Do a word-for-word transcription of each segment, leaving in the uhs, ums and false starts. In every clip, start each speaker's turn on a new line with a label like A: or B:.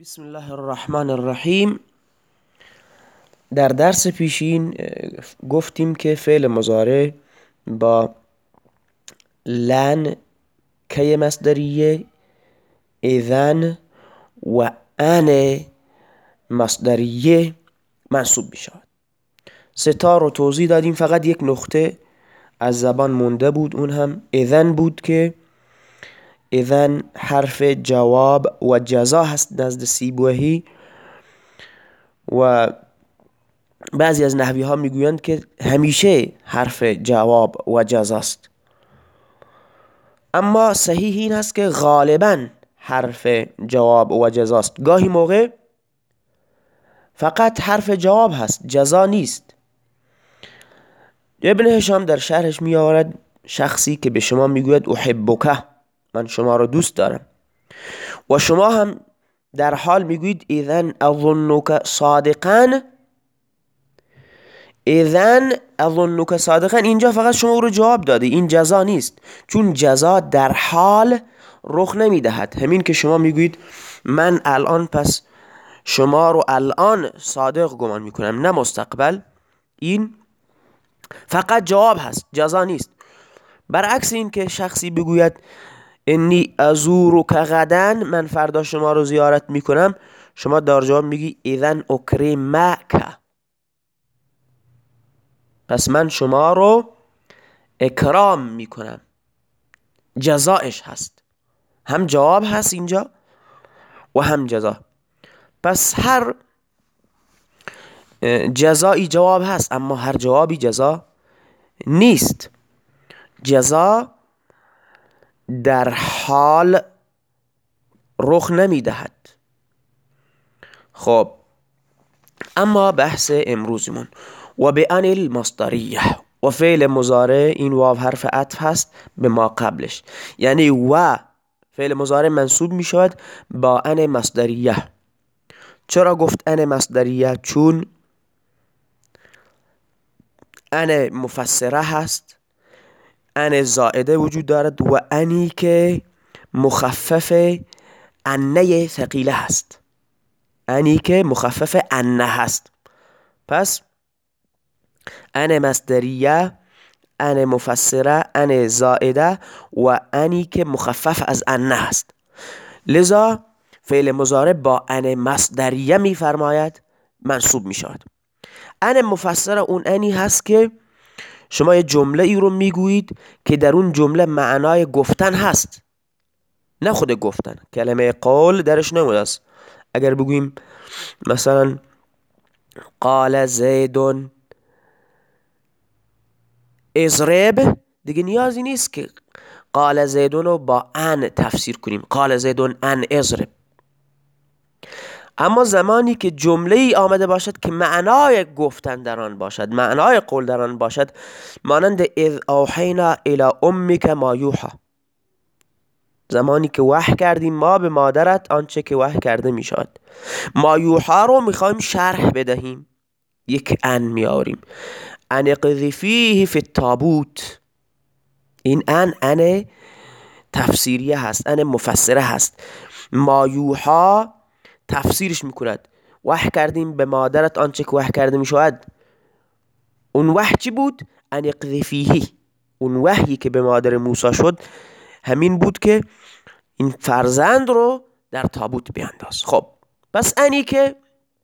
A: بسم الله الرحمن الرحیم. در درس پیشین گفتیم که فعل مضارع با لن که مصدریه، اذن و ان مصدریه منصوب می شود. ستا رو توضیح دادیم، فقط یک نقطه از زبان مونده بود، اون هم اذن بود که اذن حرف جواب و جزا هست نزد سیبویهی و بعضی از نحوی ها میگویند که همیشه حرف جواب و جزاست، اما صحیح این هست که غالبا حرف جواب و جزاست. گاهی موقع فقط حرف جواب هست، جزا نیست. ابن هشام در شرحش می آورد شخصی که به شما میگوید احبک، من شما رو دوست دارم، و شما هم در حال میگویید اذن اظنک صادقا، اذن اظنک صادقا، اینجا فقط شما رو جواب داده، این جزا نیست، چون جزا در حال رخ نمیدهد. همین که شما میگویید من الان پس شما رو الان صادق گمان میکنم، نه مستقبل، این فقط جواب هست، جزا نیست. برعکس این که شخصی بگوید انی ازورک غدا، من فردا شما رو زیارت میکنم، شما در جواب میگی اذن اکرمک، پس من شما رو اکرام میکنم، جزایش هست، هم جواب هست اینجا و هم جزا. پس هر جزایی جواب هست، اما هر جوابی جزا نیست. جزا در حال رخ نمیدهد. خب اما بحث امروزمون و به ان المصدریه، و فعل مضارع این واو حرف عطف هست به ما قبلش، یعنی و فعل مضارع منصوب می شود با ان مصدریه. چرا گفت ان مصدریه؟ چون ان مفسره هست، ان زائده وجود دارد و انی که مخفف انه ثقیله هست، انی که مخفف انه هست. پس ان مصدریه، ان مفسره، ان زائده و انی که مخفف از انه هست. لذا فعل مضارع با ان مصدریه می فرماید منصوب می شود. ان مفسره اون انی هست که شما یه جمله ای رو میگویید که در اون جمله معنای گفتن هست، نه خود گفتن، کلمه قول درش نموده است. اگر بگوییم مثلا قال زیدون اضرب، دیگه نیازی نیست که قال زیدون رو با ان تفسیر کنیم، قال زیدون ان اضرب. اما زمانی که جمله ای آمده باشد که معنای گفتن در آن باشد، معنای قول در آن باشد، مانند اذ اوحینا الی امک ما یوحی، زمانی که وحی کردیم ما به مادرت آنچه که وحی کرده می شود، ما یوحی رو میخوایم شرح بدهیم، یک ان میاریم، ان اقذفیه فی التابوت، این ان ان تفسیریه هست، ان مفسره هست. ما یوحی تفسیرش میکند، وحی کردیم به مادرت آنچه که وحی کرده میشود. اون وحی چی بود؟ ان اقذفیه، اون وحی که به مادر موسی شد همین بود که این فرزند رو در تابوت بیانداز. خب پس انی که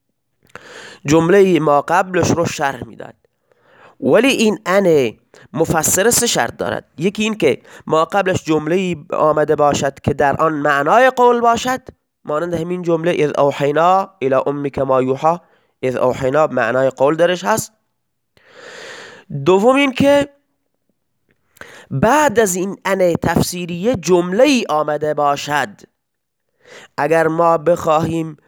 A: جمله ما قبلش رو شرح میداد، ولی این ان مفسره سه شرط دارد. یکی این که ما قبلش جمله آمده باشد که در آن معنای قول باشد، مانند همین جمله اذ اوحینا الی امک ما یوحی، اذ اوحینا معنای قول درش هست. دوم این که بعد از این ان تفسیریه جمله ای آمده باشد، اگر ما بخواهیم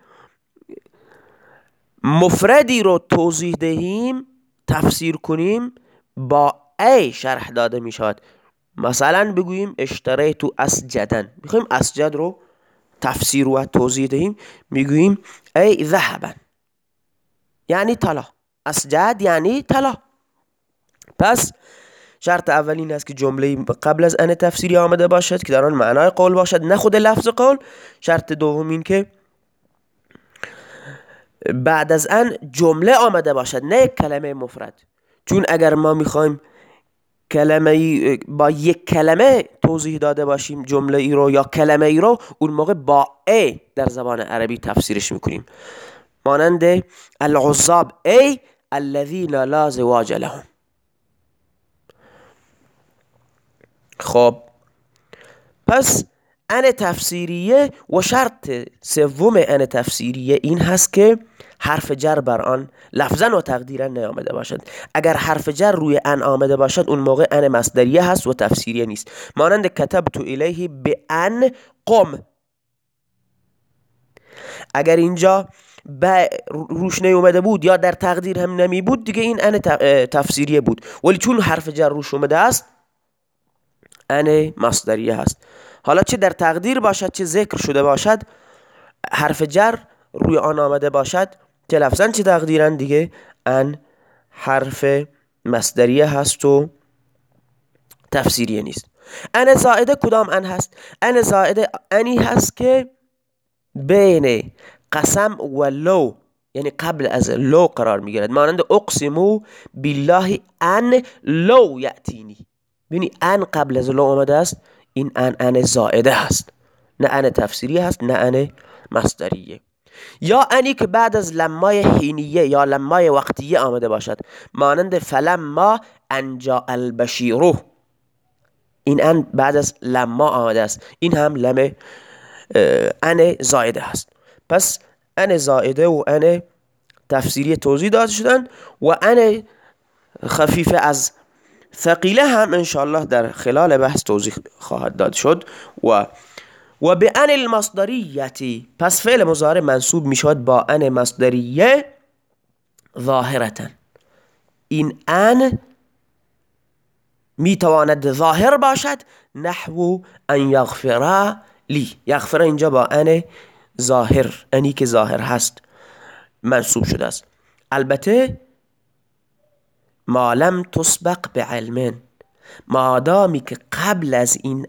A: مفردی رو توضیح دهیم، تفسیر کنیم، با ای شرح داده می شود. مثلا بگوییم اشتریت اسجدن، میخوایم اسجد رو تفسیر و توضیح دهیم، میگوییم ای ذهبا، یعنی طلا، اسجد یعنی طلا. پس شرط اول این است که جمله قبل از ان تفسیری آمده باشد که در آن معنای قول باشد، نه خود لفظ قول. شرط دوم این که بعد از ان جمله آمده باشد، نه یک کلمه مفرد. چون اگر ما میخوایم کلمه با یک کلمه توضیح داده باشیم جمله ای رو یا کلمه ای رو، اون موقع با ای در زبان عربی تفسیرش میکنیم، مانند العزاب ای الذین لا زواج لهم. خب پس ان تفسیریه و شرط سوم ان تفسیریه این هست که حرف جر بر آن لفظا و تقدیرا نیامده باشد. اگر حرف جر روی ان آمده باشد اون موقع ان مصدریه هست و تفسیریه نیست، مانند کتبت الیه بان قم. اگر اینجا ب روش نیومده بود یا در تقدیر هم نمی بود دیگه این ان تفسیریه بود، ولی چون حرف جر روش اومده است ان مصدریه هست. حالا چه در تقدیر باشد چه ذکر شده باشد، حرف جر روی آن آمده باشد چه لفظاً چه تقدیراً، دیگه ان حرف مصدریه هست و تفسیریه نیست. ان زائده کدام ان هست؟ ان زائده انی هست که بین قسم و لو، یعنی قبل از لو قرار میگیرد، مانند اقسمو بالله ان لو یأتینی. ببینی ان قبل از لو آمده است، این ان ان زائده هست، نه ان تفسیریه هست نه ان مصدریه. یا انی که بعد از لمای حینیه یا لمای وقتیه آمده باشد، مانند فلما ان جاء البشیرو، این ان بعد از لما آمده است، این هم لم ان زائده هست. پس ان زائده و ان تفسیری توضیح داده شدن و ان خفیفه از ثقیله هم انشاءالله در خلال بحث توضیح خواهد داد شد. و و به ان المصدریتی، پس فعل مضارع منصوب می شود با ان مصدریه ظاهرتا. این ان می تواند ظاهر باشد، نحو ان یغفر لی. یغفر اینجا با ان ظاهر، انی که ظاهر هست منصوب شده است. البته ما لم تسبق به علم، مادامی که قبل از این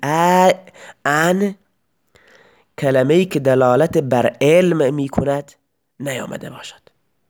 A: ان کلمه‌ای که دلالت بر علم می کند نیامده باشد.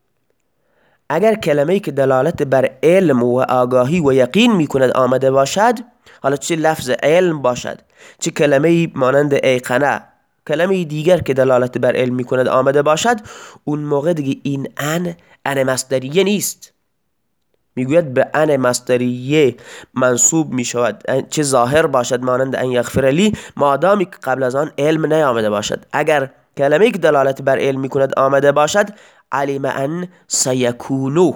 A: اگر کلمه‌ای که دلالت بر علم و آگاهی و یقین می کند آمده باشد، حالا چه لفظ علم باشد چه کلمه‌ای مانند ایقنه، کلمه دیگر که دلالت بر علم می کند آمده باشد، اون موقع دیگه این ان ان مصدریه نیست. میگوید به ان مصدریه منصوب می شود چه ظاهر باشد مانند ان یغفر لی، مادامی که قبل از آن علم نیامده باشد. اگر کلمه‌ای که دلالت بر علم می کند آمده باشد، علم ان سیکونو،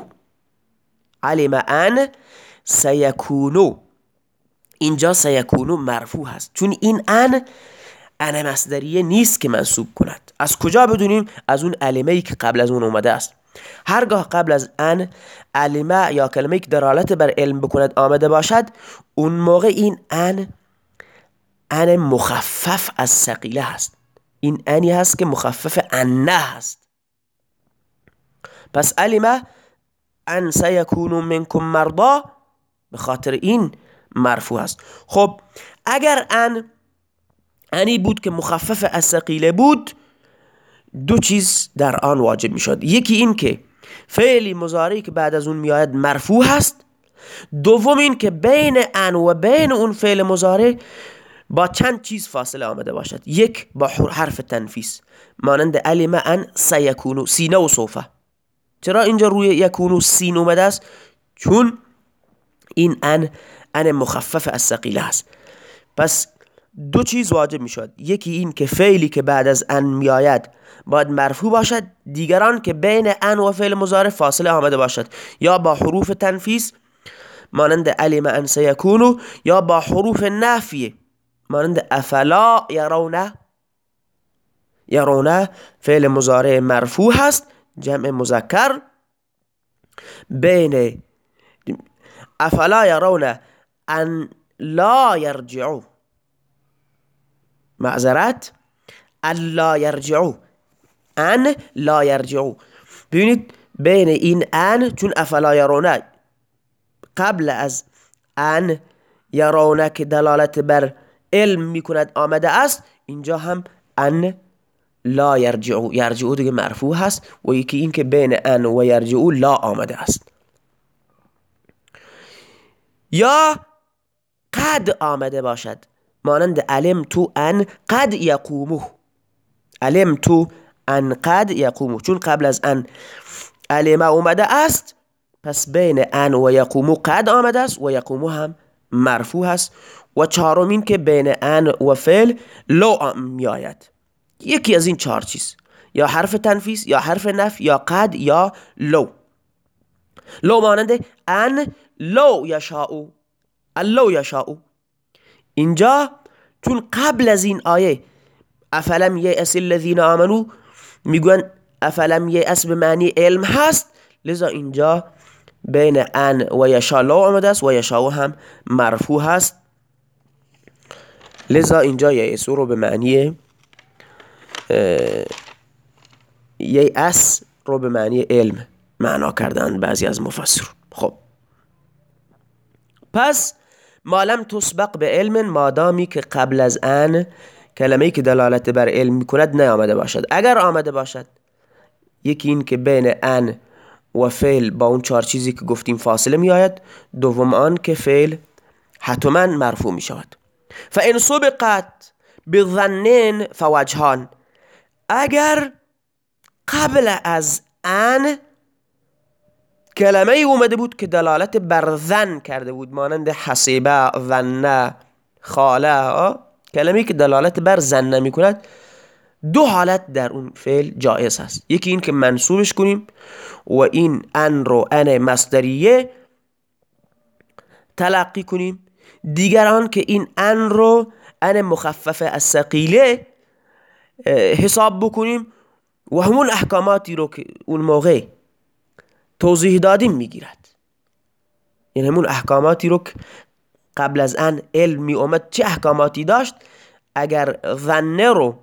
A: علم ان سیکونو، اینجا سیکونو مرفوع هست، چون این ان ان مصدریه نیست که منصوب کند. از کجا بدونیم؟ از اون علمه‌ای که قبل از اون اومده است. هرگاه قبل از ان علمه یا کلمه‌ای که دلالت بر علم بکند آمده باشد، اون موقع این ان ان مخفف از ثقیله هست. این انی هست که مخفف انه هست. پس علمه ان سیکون منکم مرضا، به خاطر این مرفوع است. خب اگر ان انی بود که مخفف از ثقیله بود، دو چیز در آن واجب می شد. یکی این که فعلی مضارعی که بعد از اون میآید مرفوع هست، دوم این که بین ان و بین اون فعل مضارع با چند چیز فاصله آمده باشد. یک با حرف تنفیس، مانند علم ان سیکونو، سینه و صوفه. چرا اینجا روی یکونو سین اومده است؟ چون این ان ان مخفف از ثقیله است. پس دو چیز واجب می شود. یکی این که فعلی که بعد از ان می آید باید مرفوع باشد، دیگران که بین ان و فعل مضارع فاصله آمده باشد، یا با حروف تنفیس مانند علم ان سیکونو، یا با حروف نافیه مانند افلا یرونه. یرونه فعل مضارع مرفوع هست، جمع مذکر، بین افلا یرونه ان لا یرجعو، معذرت، ان لا یرجعو، ان لا یرجعو. ببینید بین این ان، چون افلا یرونه قبل از ان یرونه که دلالت بر علم میکند آمده است، اینجا هم ان لا یرجعو، یرجعو دیگه مرفوع هست و یکی این که بین ان و یرجعو لا آمده است. یا قد آمده باشد مانند علم تو ان قد یقومو، علم تو ان قد یقومو، چون قبل از ان علم آمده است پس بین ان و یقومو قد آمده است و یقومو هم مرفوع هست. و چهارمین که بین ان و فعل لو می آید، یکی از این چهار چیز، یا حرف تنفیس یا حرف نفی یا قد یا لو. لو مانند ان لو یشاء، لو یشاء. اینجا چون قبل از این آیه افلم یأس الذین آمنو میگن افلم یأس به معنی علم هست، لذا اینجا بین ان و یشاء لو آمده است و یشاء هم مرفوع هست، لذا اینجا یأسو رو به معنی یأس رو به معنی علم معنا کردن بعضی از مفسرون. خب پس مالم تسبق به علم، مادامی که قبل از ان کلمه‌ای که دلالت بر علم میکند نیامده باشد. اگر آمده باشد، یکی این که بین ان و فعل با اون چهار چیزی که گفتیم فاصله می آید، دوم آن که فعل حتما مرفوع می شود. فان سبقت بظنین فوجهان، اگر قبل از ان کلمه ای اومده بود که دلالت بر ظن کرده بود مانند حسیبه، ظنه، خاله، کلمه‌ای که دلالت بر ظن می کند، دو حالت در اون فعل جایز هست. یکی این که منصوبش کنیم و این ان رو ان مصدریه تلقی کنیم، دیگر آن که این ان رو ان مخفف از ثقیله حساب بکنیم و همون احکاماتی رو که اون موقع توضیح دادیم میگیرد. یعنی همون احکاماتی رو که قبل از ان علم می اومد چه احکاماتی داشت، اگر ظنه رو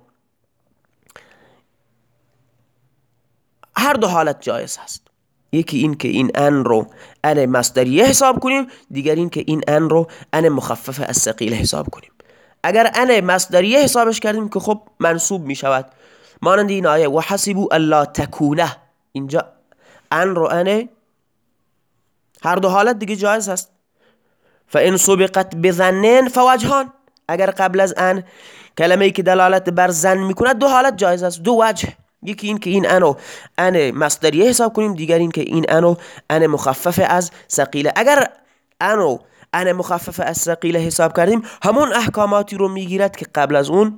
A: هر دو حالت جایز هست. یکی این که این ان رو ان مصدریه حساب کنیم، دیگر این که این ان رو ان مخفف از ثقیله حساب کنیم. اگر ان مصدریه حسابش کردیم که خب منصوب می شود، مانند این آیه و حسبوا الا تکونه، اینجا ان رو ان هر دو حالت دیگه جایز هست. فان سبقت بظنین فوجهان، اگر قبل از ان کلمه‌ای که دلالت بر ظن میکند دو حالت جایز است، دو وجه. یکی این که این انو ان مصدریه حساب کنیم، دیگر این که این انو ان مخفف از ثقیله. اگر انو ان مخفف از ثقیله حساب کردیم، همون احکاماتی رو میگیرد که قبل از اون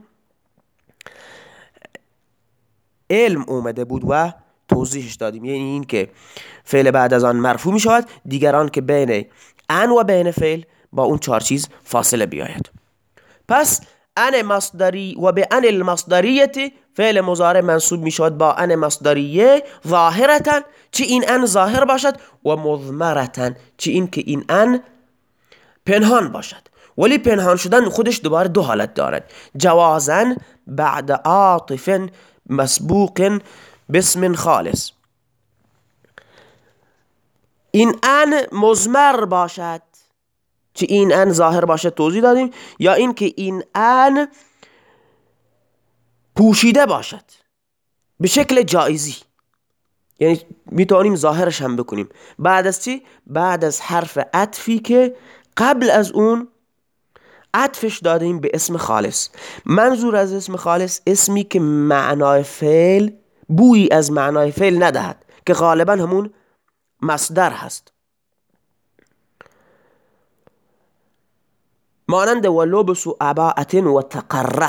A: علم اومده بود و توضیحش دادیم. یعنی این که فعل بعد از آن مرفوع می شود، دیگران که بین ان و بین فعل با اون چهار چیز فاصله بیاید. پس ان مصدری و به ان المصدریه فعل مضارع منصوب می شود با ان مصدریه ظاهرتا، چه این ان ظاهر باشد، و مضمرتا، چه این که این ان پنهان باشد. ولی پنهان شدن خودش دوباره دو حالت دارد، جوازا بعد عاطف مسبوق باسم خالص، این ان مضمر باشد، چه این ان ظاهر باشد توضیح دادیم، یا این که این ان پوشیده باشد به شکل جایزی، یعنی میتونیم ظاهرش هم بکنیم. بعد از چی؟ بعد از حرف عطفی که قبل از اون عطفش دادیم به اسم خالص. منظور از اسم خالص اسمی که معنای فعل بویی از معنای فعل ندهد، که غالبا همون مصدر هست، مانند ولبس و عباءة و تقره.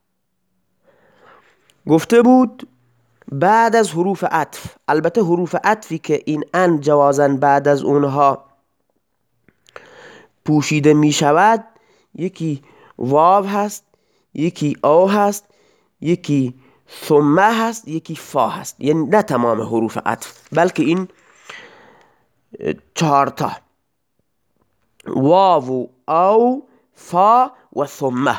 A: گفته بود بعد از حروف عطف، البته حروف عطفی که این ان جوازن بعد از اونها پوشیده می شود، یکی واو هست، یکی او هست، یکی ثم هست، یکی فا هست. یعنی نه تمام حروف عطف، بلکه این چهارتا واو او فا و ثم.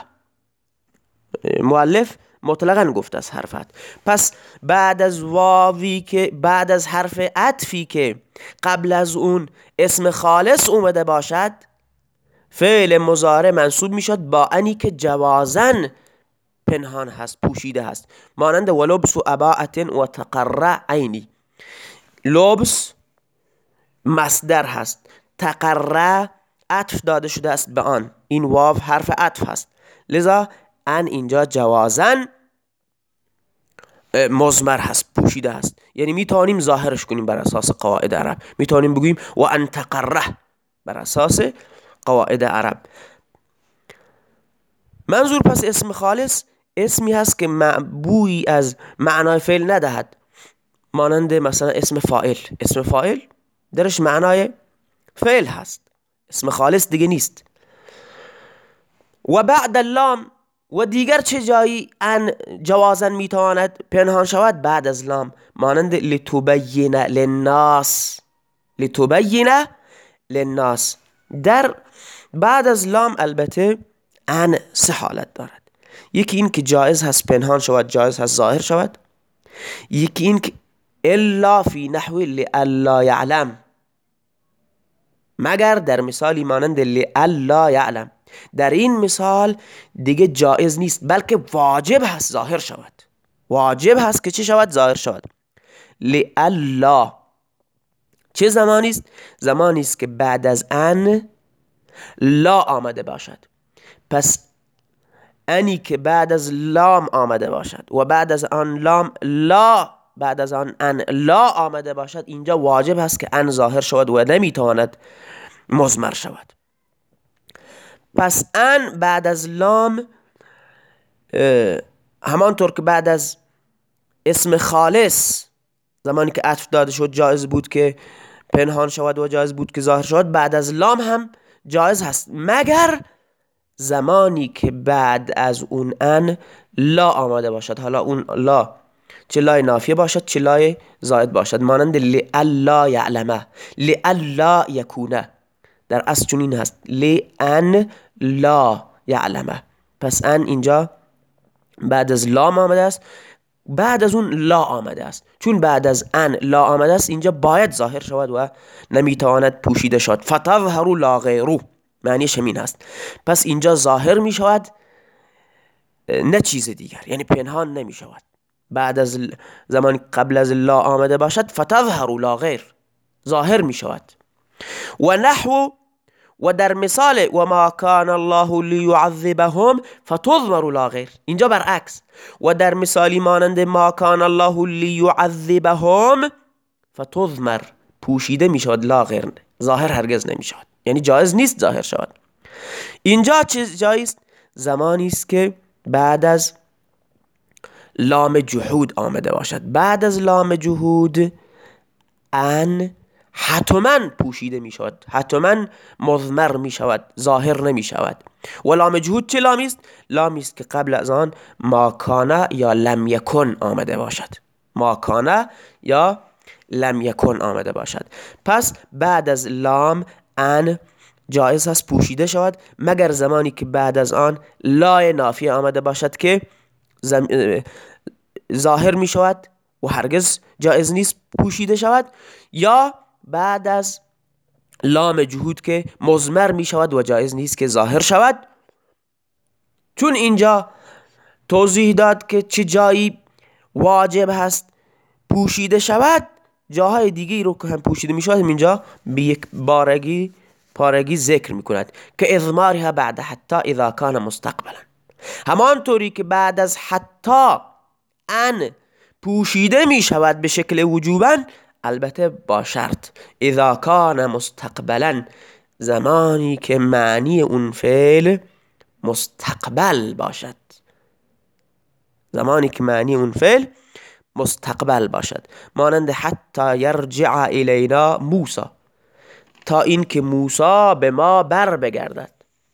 A: مؤلف مطلقاً گفته از حرف عطف. پس بعد از واوی که بعد از حرف عطفی که قبل از اون اسم خالص اومده باشد، فعل مضارع منصوب می شد با انی که جوازن پنهان هست، پوشیده هست. مانند ولبس و اباعت و تقرع عینی. لبس مصدر هست، تقرع عطف داده شده است به آن، این واو حرف عطف هست، لذا ان اینجا جوازن مضمر هست، پوشیده هست. یعنی میتونیم ظاهرش کنیم بر اساس قواعد عرب، میتونیم بگوییم و ان تقرع بر اساس قواعد عرب. منظور پس اسم خالص اسمی هست که بویی از معنای فعل ندهد، مانند مثلا اسم فاعل. اسم فاعل درش معنای فعل هست، اسم خالص دیگه نیست. و بعد اللام، و دیگر چه جایی ان جوازن میتواند پنهان شود؟ بعد از لام، مانند لتبین للناس، لتبین للناس. در بعد از لام البته ان سه حالت دارد. یکی این که جایز هست پنهان شود، جایز هست ظاهر شود. یکی این که الا فی نحو لئلا یعلم، مگر در مثالی مانند لئلا یعلم، در این مثال دیگه جایز نیست بلکه واجب هست ظاهر شود، واجب هست که چه شود؟ ظاهر شود. لئلا چه زمانی است؟ زمانی است که بعد از ان لا آمده باشد. پس انی که بعد از لام آمده باشد و بعد از آن لام لا، بعد از آن ان لا آمده باشد، اینجا واجب هست که ان ظاهر شود و نمیتواند مضمر شود. پس ان بعد از لام همانطور که بعد از اسم خالص زمانی که عطف داده شد جایز بود که پنهان شود و جایز بود که ظاهر شود، بعد از لام هم جایز هست، مگر زمانی که بعد از اون ان لا آمده باشد. حالا اون لا چه لای نافیه باشد چه لای زائد باشد، مانند لئلا یعلمه، لئلا یکونه. در اصل چون این هست لئن لا یعلمه. پس ان اینجا بعد از لام آمده است، بعد از اون لا آمده است. چون بعد از ان لا آمده است اینجا باید ظاهر شود و نمیتواند پوشیده شد. فتظهر لا غیرو، معنیش همین هست. پس اینجا ظاهر می شود نه چیز دیگر، یعنی پنهان نمی شود. بعد از زمان قبل از لا آمده باشد فتظهر لا غیر، ظاهر می شود. و نحو، و در مثال و ما کان الله لیعذبهم فتظهر لا غیر، اینجا برعکس. و در مثالی مانند ما کان الله لیعذبهم فتظهر، پوشیده می شود، لا غیر، ظاهر هرگز نمی شود، یعنی جایز نیست ظاهر شود. اینجا چه جایز؟ زمانی است که بعد از لام جهود آمده باشد. بعد از لام جهود ان حتما پوشیده می شود، حتما مضمر می شود، ظاهر نمی شود. و لام جهود چه لامی است؟ لامی است که قبل از آن ما کان یا لم یکن آمده باشد، ما کان یا لم یکن آمده باشد. پس بعد از لام ان جایز است پوشیده شود، مگر زمانی که بعد از آن لای نافیه آمده باشد که زم... ظاهر می شود و هرگز جایز نیست پوشیده شود، یا بعد از لام جهود که مضمر می شود و جایز نیست که ظاهر شود. چون اینجا توضیح داد که چه جایی واجب هست پوشیده شود، جاهای دیگه رو که هم پوشیده می شود اینجا به یک بارگی پارگی ذکر می کند که اضمارها بعد حتی اذا کان مستقبلا. همانطوری که بعد از حتی ان پوشیده می شود به شکل وجوبا، البته با شرط اذا کان مستقبلا، زمانی که معنی اون فعل مستقبل باشد، زمانی که معنی اون فعل مستقبل باشد. مانند حتی یرجع الینا موسی، تا این که موسی به ما بر بگردد.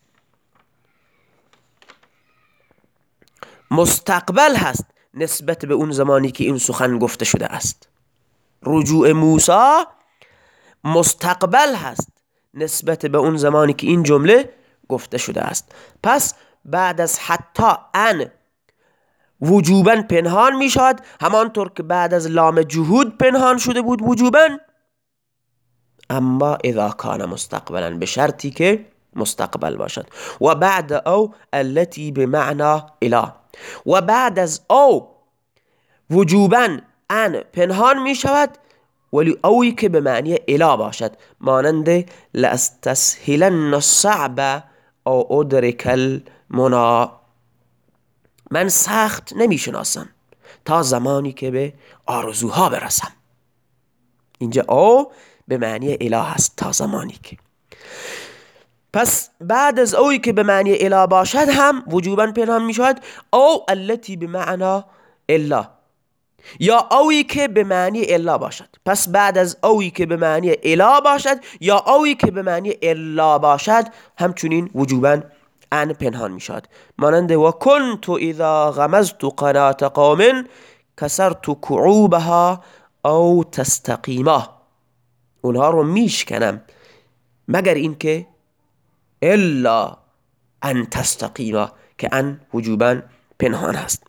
A: مستقبل هست نسبت به اون زمانی که این سخن گفته شده است. رجوع موسی مستقبل هست نسبت به اون زمانی که این جمله گفته شده است. پس بعد از حتی ان وجوباً پنهان می شود، همانطور که بعد از لام جهود پنهان شده بود وجوباً، اما اذا کان مستقبلا، به شرطی که مستقبل باشد. و بعد او التي بمعنى اله، و بعد از او وجوبا ان پنهان می شود، ولی اوی که به معنی الا باشد، مانند لاستسهلن الصعب او ادرک المنا، من سخت نمی شناسم تا زمانی که به آرزوها برسم. اینجا او به معنی الا هست، تا زمانی که. پس بعد از اوی که به معنی الا باشد هم وجوبا پنهان می شود، او التي به معنی الا، یا اوی که به معنی الا باشد. پس بعد از اوی که به معنی الا باشد یا اوی که به معنی الا باشد، همچنین وجوبا ان پنهان می شود. مانند و کنت اذا غمزت قنات قوم کسرت کعوبها او تستقیما، اونها رو میشکنم مگر اینکه الا ان تستقیما، که ان وجوبا پنهان هست.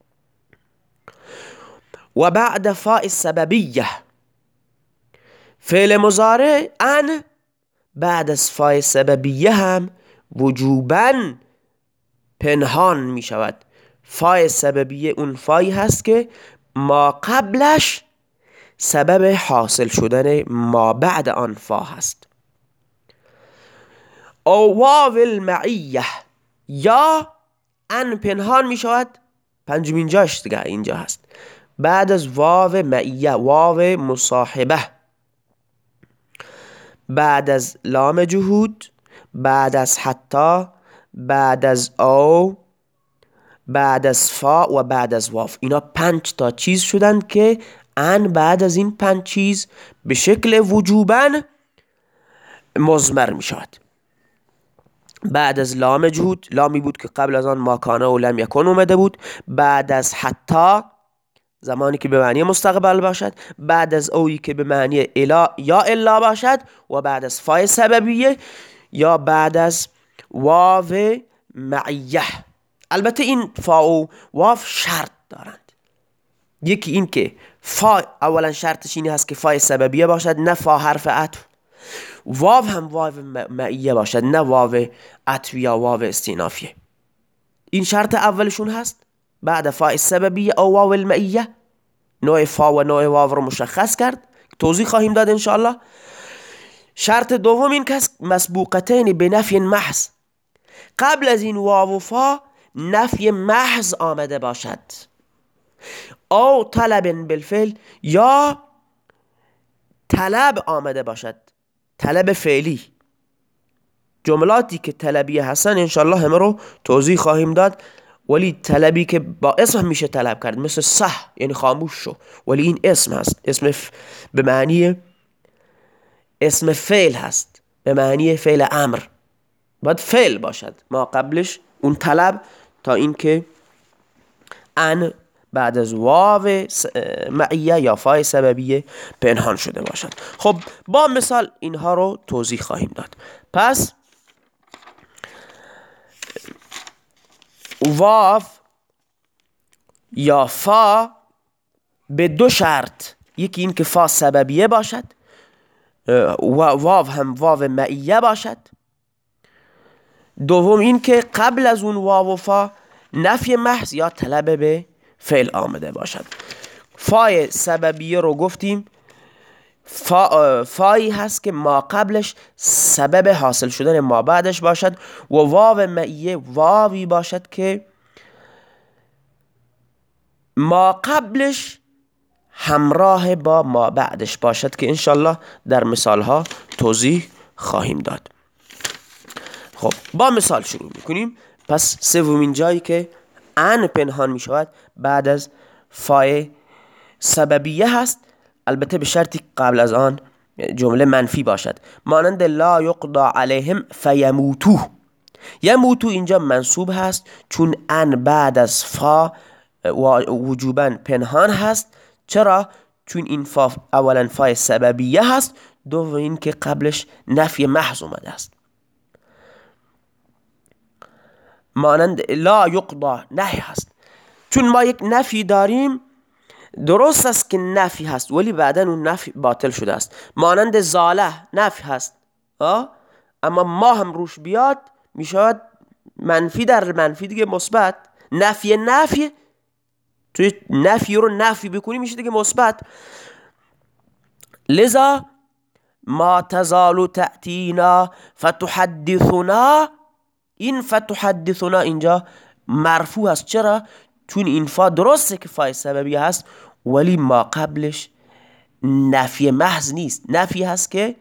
A: و بعد فاء السببیه، فعل مضارع ان بعد از فاء سببیه هم وجوبا پنهان می شود. فاء سببیه اون فایی هست که ما قبلش سبب حاصل شدن ما بعد آن فا هست. او واو المعیه، یا ان پنهان می شود، پنجمین جاش دیگه اینجا هست، بعد از واو معیه، واو مصاحبه، بعد از لام جهود، بعد از حتی، بعد از او، بعد از فا و بعد از واو. اینا پنج تا چیز شدن که ان بعد از این پنج چیز به شکل وجوباً مضمر می شود. بعد از لام جهود، لامی بود که قبل از آن ما کان و لم یکن اومده بود. بعد از حتی، زمانی که به معنی مستقبل باشد. بعد از اویی که به معنی الا یا الا باشد. و بعد از فای سببیه، یا بعد از واو معیه. البته این فا و واو شرط دارند. یکی این که فا اولا شرطش این هست که فای سببیه باشد، نه فا حرف عطف. واو هم واو معیه باشد، نه واو عطف یا واو استینافیه. این شرط اولشون هست. بعد فا سببیه او واو المعیه، نوع فا و نوع واو رو مشخص کرد، توضیح خواهیم داد انشاءالله. شرط دوم این که مسبوقتین به نفی محض، قبل از این واو و فا نفی محض آمده باشد. او طلب بالفعل، یا طلب آمده باشد، طلب فعلی. جملاتی که طلبیه هستن انشاءالله همه رو توضیح خواهیم داد، ولی طلبی که با اسم میشه طلب کرد، مثل صح یعنی خاموش شو، ولی این اسم هست، اسم ف... به معنی اسم فعل هست، به معنی فعل امر، باید فعل باشد ما قبلش اون طلب، تا اینکه ان بعد از واو معیه یا فای سببیه پنهان شده باشد. خب با مثال اینها رو توضیح خواهیم داد. پس واو یا فا به دو شرط، یکی این که فا سببیه باشد و واو هم واو معیه باشد. دوم این که قبل از اون واو و فا نفی محض یا طلب به فعل آمده باشد. فای سببیه رو گفتیم فا فایی هست که ما قبلش سبب حاصل شدن ما بعدش باشد، و واو معیه واوی باشد که ما قبلش همراه با ما بعدش باشد، که انشالله در مثالها توضیح خواهیم داد. خب با مثال شروع میکنیم. پس سومین جایی که ان پنهان می شود بعد از فای سببیه هست، البته به شرطی قبل از آن جمله منفی باشد، مانند لا یقضى علیهم فیموتو. یموتو اینجا منصوب هست چون ان بعد از فا وجوبا پنهان هست. چرا؟ چون این فا اولا فای سببیه هست، دوم این که قبلش نفی محض اومده است. مانند لا یقضى نهی هست، چون ما یک نفی داریم، درست است که نفی هست ولی بعدا اون نفی باطل شده است. مانند زاله نفی هست آه؟ اما ما هم روش بیاد میشود منفی در منفی دیگه مثبت، نفی نفی توی نفی رو نفی بکنی میشه دیگه مثبت. لذا ما تزال تأتینا فتحدثنا، این فتحدثنا اینجا مرفوع هست. چرا؟ چون این فا درسته که فای سببی هست ولی ما قبلش نفی محض نیست، نفی هست که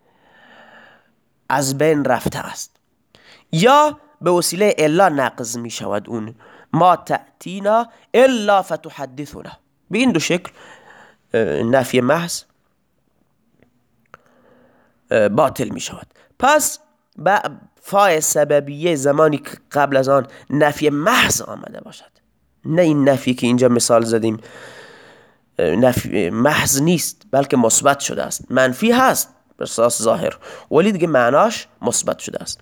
A: از بین رفته است، یا به وسیله الا نقض می شود اون ما تأتینا الا فتحدثنا. به این دو شکل نفی محض باطل می شود. پس با فای سببیه زمانی که قبل از آن نفی محض آمده باشد، نه این نفی که اینجا مثال زدیم نفی محض نیست بلکه مثبت شده است، منفی هست به اساس ظاهر ولی دیگه معناش مثبت شده است.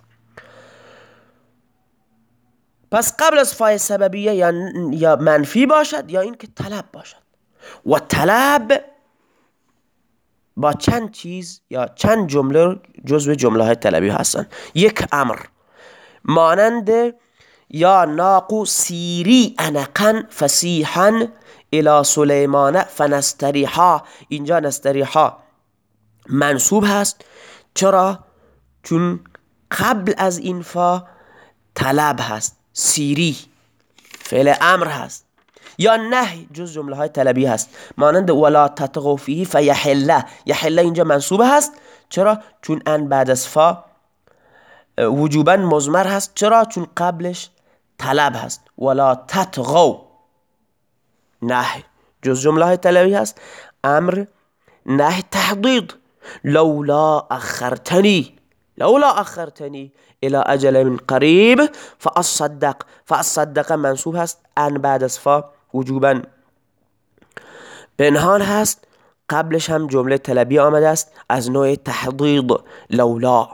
A: پس قبل از فای سببیه یا, یا منفی باشد یا این که طلب باشد. و طلب با چند چیز یا چند جمله جزو جمله های طلبی هستن. یک امر مانند یا ناقو سیری انقا فسیحا الى سلیمان فنستریحا، اینجا نستریحا منصوب هست. چرا؟ چون قبل از این فا طلب هست، سیری فعل امر هست. یا نهی جز جمله های طلبی هست مانند ولا تطغوا فیه فیحله، یحله اینجا منصوب هست. چرا؟ چون ان بعد از فا وجوبا مضمر هست. چرا؟ چون قبلش طلب هست. ولا تطغوا نهی جز جمله های طلبی هست. امر نهی تحضید لولا اخرتنی، لولا اخرتنی الى اجل من قریب فاصدق، فاصدق منصوب هست. ان بعد از فا وجوبا پنهان هست، قبلش هم جمله طلبی آمده است از نوع تحضید لولا.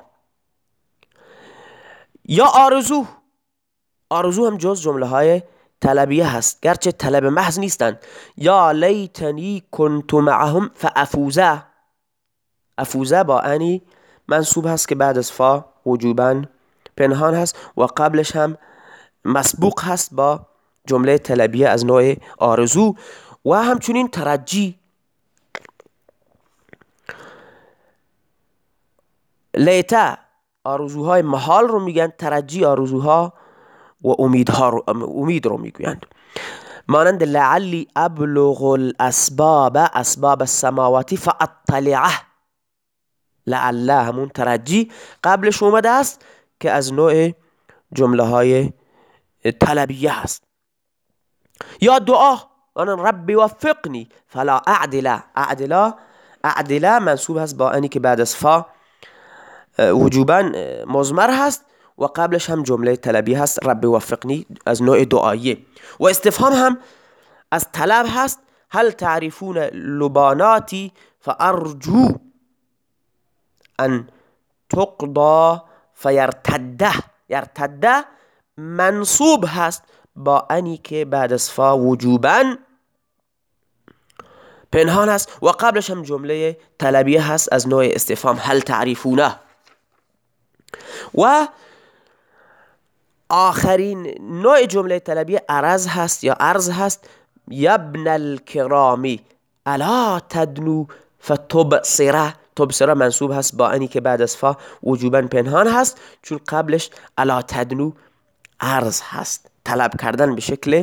A: یا آرزو، آرزو هم جز جمله های طلبیه هست گرچه طلب محض نیستند. یا لیتنی کنت معهم فافوزا، افوزا با انی منصوب هست که بعد از فا وجوبا پنهان هست و قبلش هم مسبوق هست با جمله طلبیه از نوع آرزو. و همچنین ترجی، لیتا آرزوهای محال رو میگن، ترجی آرزوها و امیدها رو امید رو میگویند. مانند لعلی ابلغ الاسباب، اسباب السماواتی فاطلعه، لعله همون ترجی قبلش اومده است که از نوع جمله های طلبیه هست. یا دعا آن ربی وفقنی فلا اعدله، اعدله اعدله منصوب هست با انی که بعد از فا وجوبا مضمر هست و قبلش هم جمله طلبی هست ربی وفقنی از نوع دعاییه. و استفهام هم از طلب هست. هل تعرفون لباناتی فارجو ان تقضا فیرتده، یرتده منصوب هست با انی که بعد از فا وجوبا پنهان هست و قبلش هم جمله طلبیه هست از نوع استفهام هل تعرفونه. و آخرین نوع جمله طلبیه عرض هست یا عرض هست. یبن الکرامی الا تدنو فتبصره، تبصره منصوب هست با انی که بعد از فا وجوبا پنهان هست چون قبلش الا تدنو عرض هست، طلب کردن به شکل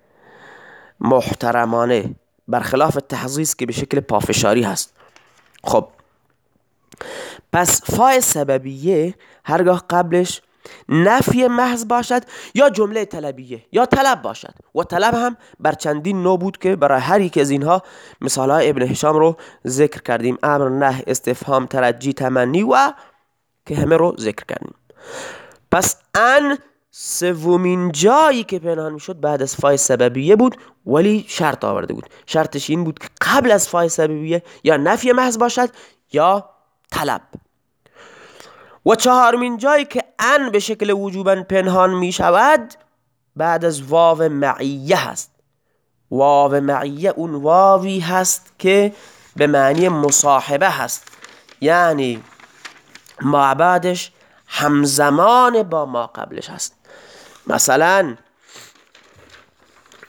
A: محترمانه، برخلاف تحضیض که به شکل پافشاری هست. خب پس فای سببیه هرگاه قبلش نفی محض باشد یا جمله طلبیه یا طلب باشد. و طلب هم بر چندین نوع بود که برای هر یک از اینها مثال های ابن هشام رو ذکر کردیم، امر، نه، استفهام، ترجی، تمنی و که همه رو ذکر کردیم. پس ان سومین جایی که پنهان میشد بعد از فای سببیه بود ولی شرط آورده بود. شرطش این بود که قبل از فای سببیه یا نفی محض باشد یا طلب. و چهارمین جایی که ان به شکل وجوبا پنهان می شود بعد از واو معیه هست. واو معیه اون واوی هست که به معنی مصاحبه هست، یعنی ما بعدش همزمان با ما قبلش هست. مثلا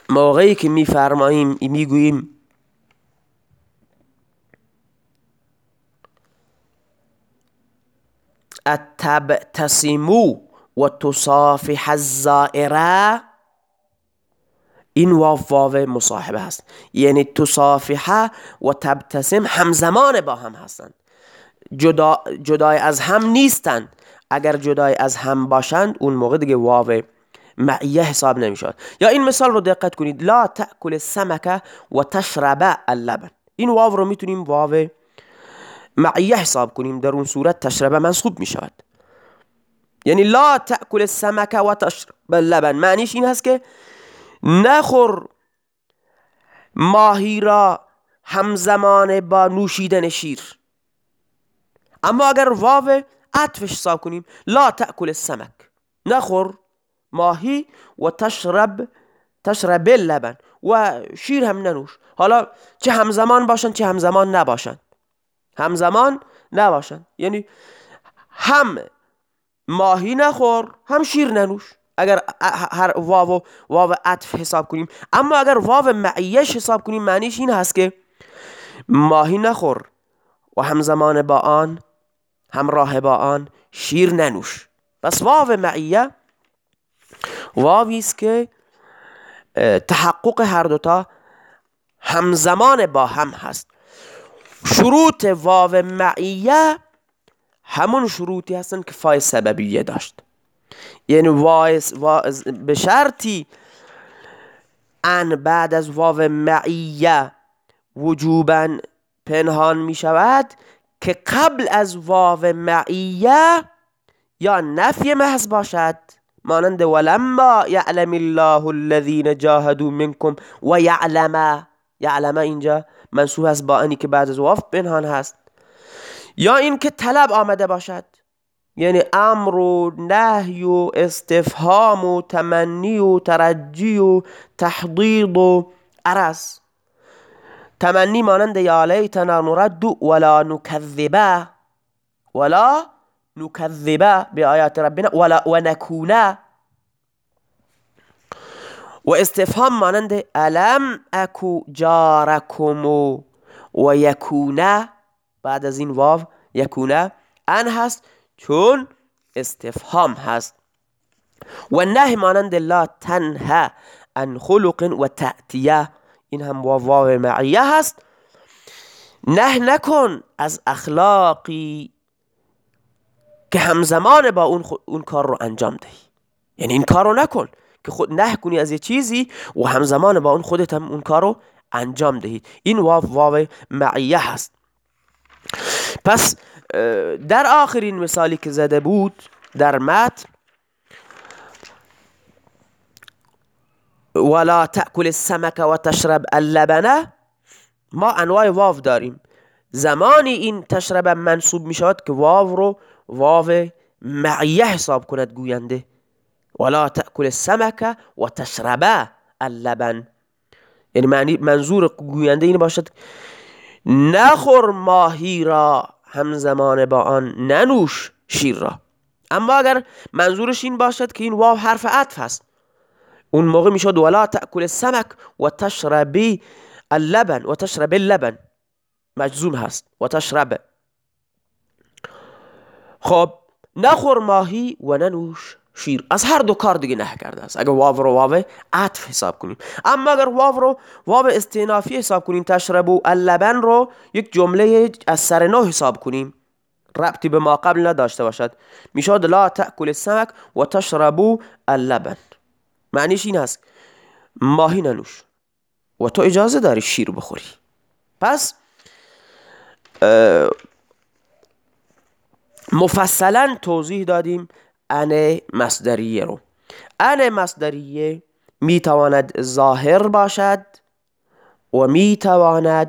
A: موقعی که میفرماییم میگوییم اتبتسمو و تصافح الزائره، این واو واو مصاحبه هست، یعنی تصافحه و تبتسم همزمان با هم هستند، جدا جدای از هم نیستند. اگر جدای از هم باشند اون موقع دیگه واو معیه حساب نمیشود. یا این مثال رو دقت کنید، لا تأکل السمک و تشرب اللبن، این واو رو میتونیم واو معیه حساب کنیم، در اون صورت تشرب منصوب میشود. یعنی لا تأکل السمک و تشرب اللبن معنیش این هست که نخور ماهی را همزمان با نوشیدن شیر. اما اگر واو عطفش حساب کنیم، لا تأکل السمک، نخور ماهی، و تشرب تشرب اللبن، و شیر هم ننوش. حالا چه همزمان باشن چه همزمان نباشن، همزمان نباشن یعنی هم ماهی نخور هم شیر ننوش، اگر هر واو واو عطف حساب کنیم. اما اگر واو معیش حساب کنیم معنیش این هست که ماهی نخور و همزمان با آن همراه با آن شیر ننوش. پس واو معیه واوی است که تحقق هر دوتا همزمان با هم هست. شروط واو معیه همون شروطی هستن که فای سببیه داشت، یعنی به شرطی ان بعد از واو معیه وجوبا پنهان می شود که قبل از واو معیه یا نفی محض باشد، مانند ولما یعلم الله الذین جاهدوا منکم و یعلم، یعلم اینجا منصوب است با انی که بعد از واو پنهان هست، یا این که طلب آمده باشد، یعنی امر و نهی و استفهام و تمنی و ترجی و تحضیض و عرض. تمنی مانند یا لیتنا نرد ولا نکذب ولا نکذب بآیات ربنا ولا ونکونا، و استفهام مانند الم اکو جارکم و یکونا، بعد از این واو یکونا ان هست چون استفهام هست. و نهی مانند لا تنهى عن خلق و تأتیه، این هم واو معیه هست، نه نکن از اخلاقی که همزمان با اون, اون کار رو انجام دهی، یعنی این کار رو نکن که خود نه کنی از یه چیزی و همزمان با اون خودت هم اون کار رو انجام دهید. این واو واو معیه هست. پس در آخرین مثالی که زده بود در متن ولا تأکل السمک و تشرب اللبنه، ما انواع واو داریم. زمانی این تشرب منصوب می شود که واو رو واو معیه حساب کند گوینده، ولا تأکل السمک و تشرب اللبن، یعنی معنی منظور گوینده این باشد نخور ماهی را همزمان با آن ننوش شیر را. اما اگر منظورش این باشد که این واو حرف عطف هست، اون موقع می شود ولا تأکل السمک و تشربی اللبن و تشرب اللبن، مجزوم هست و تشرب. خب نخور ماهی و ننوش شیر، از هر دو کار دیگه نه کرده است اگر واو رو واو عطف حساب کنیم. اما اگر واو رو واو استئنافی حساب کنیم، تشربو اللبن رو یک جمله از سر نو حساب کنیم، ربطی به ما قبل نداشته باشد، میشود لا تأکل السمک و تشربو اللبن. معنیش این هست ماهی ننوش و تو اجازه داری شیر بخوری. پس مفصلا توضیح دادیم ان مصدریه رو. ان مصدریه میتواند ظاهر باشد و میتواند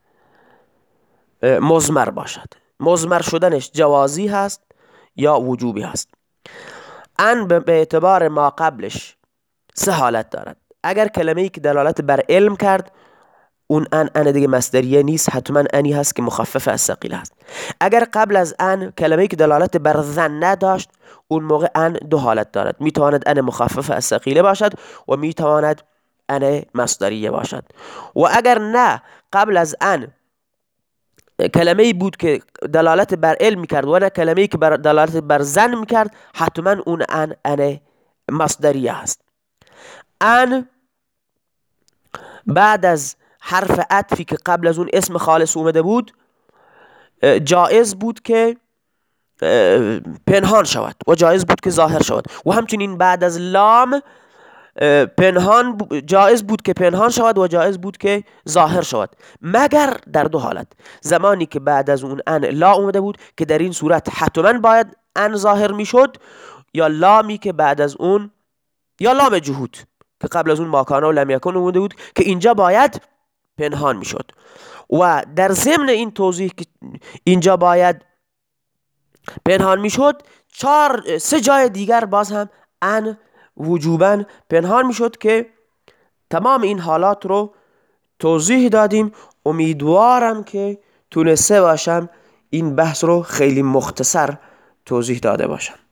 A: مضمر باشد. مضمر شدنش جوازی هست یا وجوبی هست. ان به اعتبار ما قبلش سه حالت دارد. اگر کلمه‌ای که دلالت بر علم کرد، اون ان ان دیگه مصدریه نیست، حتما انی هست که مخفف از ثقیل هست. اگر قبل از ان کلمه‌ای که دلالت بر ظن نداشت، اون موقع ان دو حالت دارد، میتواند ان مخفف از ثقیله باشد و میتواند ان مصدریه باشد. و اگر نه قبل از ان کلمه‌ای بود که دلالت بر علم میکرد و نه کلمه‌ای که بر دلالت بر زن میکرد، حتما اون ان ان مصدریه هست. ان بعد از حرف عطفی که قبل از اون اسم خالص اومده بود جایز بود که پنهان شود و جایز بود که ظاهر شود، و همچنین بعد از لام پنهان جایز بود که پنهان شود و جایز بود که ظاهر شود، مگر در دو حالت: زمانی که بعد از اون ان لا اومده بود که در این صورت حتما باید ان ظاهر میشد، یا لامی که بعد از اون، یا لام جهود که قبل از اون ماکانه و لم یکن اومده بود که اینجا باید پنهان میشد. و در ضمن این توضیح که اینجا باید پنهان میشد، چهار سه جای دیگر باز هم ان وجوباً پنهان میشد که تمام این حالات رو توضیح دادیم. امیدوارم که تونسته باشم این بحث رو خیلی مختصر توضیح داده باشم.